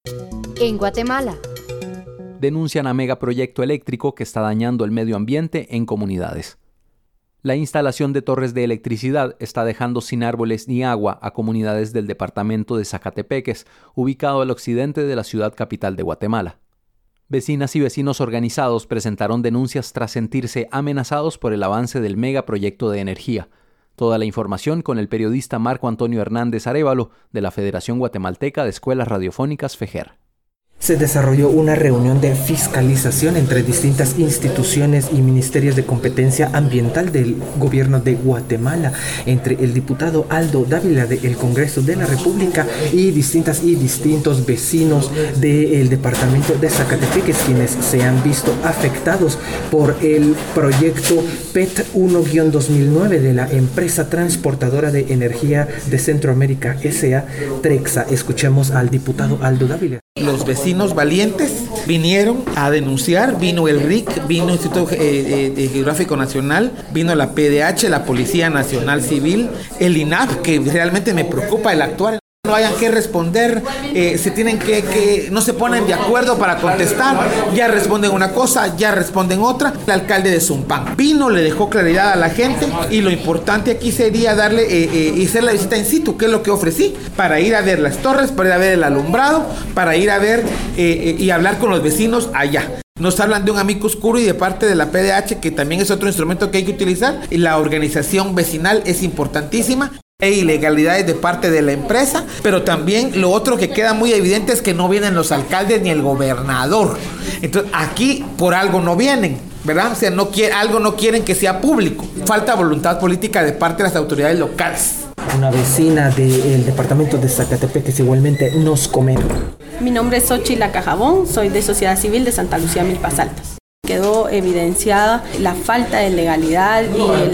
En Guatemala, denuncian a megaproyecto eléctrico que está dañando el medio ambiente en comunidades. La instalación de torres de electricidad está dejando sin árboles ni agua a comunidades del departamento de Zacatepeques, ubicado al occidente de la ciudad capital de Guatemala. Vecinas y vecinos organizados presentaron denuncias tras sentirse amenazados por el avance del megaproyecto de energía. Toda la información con el periodista Marco Antonio Hernández Arévalo, de la Federación Guatemalteca de Escuelas Radiofónicas FEGER. Se desarrolló una reunión de fiscalización entre distintas instituciones y ministerios de competencia ambiental del gobierno de Guatemala, entre el diputado Aldo Dávila del Congreso de la República y distintos vecinos del departamento de Zacatepeques, quienes se han visto afectados por el proyecto PET 1-2009 de la empresa transportadora de energía de Centroamérica S.A. Trexa. Escuchemos al diputado Aldo Dávila. Los vecinos valientes vinieron a denunciar, vino el RIC, vino el Instituto Geográfico Nacional, vino la PDH, la Policía Nacional Civil, el INAP, que realmente me preocupa el actuar. No hayan que responder, se tienen que no se ponen de acuerdo para contestar, ya responden una cosa, ya responden otra. El alcalde de Zumpán vino, le dejó claridad a la gente y lo importante aquí sería darle y hacer la visita in situ, que es lo que ofrecí, para ir a ver las torres, para ir a ver el alumbrado, para ir a ver y hablar con los vecinos allá. Nos hablan de un amicus curiae y de parte de la PDH, que también es otro instrumento que hay que utilizar, y la organización vecinal es importantísima. Hay ilegalidades de parte de la empresa, pero también lo otro que queda muy evidente es que no vienen los alcaldes ni el gobernador. Entonces aquí por algo no vienen, ¿verdad? O sea, algo no quieren que sea público. Falta voluntad política de parte de las autoridades locales. Una vecina del departamento de Zacatepeques igualmente nos comenta. Mi nombre es Xochitl Cajabón, soy de Sociedad Civil de Santa Lucía, Milpas Altas. Quedó evidenciada la falta de legalidad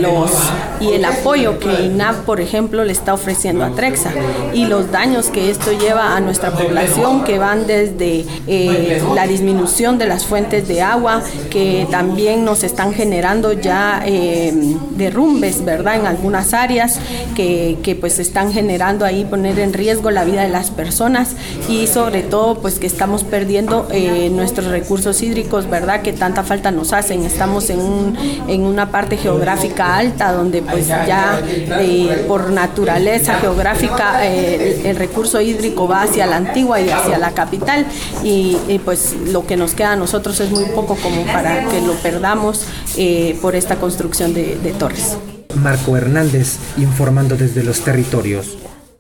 y el apoyo que INAP, por ejemplo, le está ofreciendo a Trexa, y los daños que esto lleva a nuestra población, que van desde la disminución de las fuentes de agua, que también nos están generando ya derrumbes, ¿verdad?, en algunas áreas que pues están generando ahí poner en riesgo la vida de las personas, y sobre todo pues que estamos perdiendo nuestros recursos hídricos, ¿verdad?, que tanta falta nos hacen. Estamos en una parte geográfica alta donde pues ya por naturaleza geográfica el recurso hídrico va hacia la Antigua y hacia la capital, y pues lo que nos queda a nosotros es muy poco como para que lo perdamos por esta construcción de torres. Marco Hernández informando desde los territorios.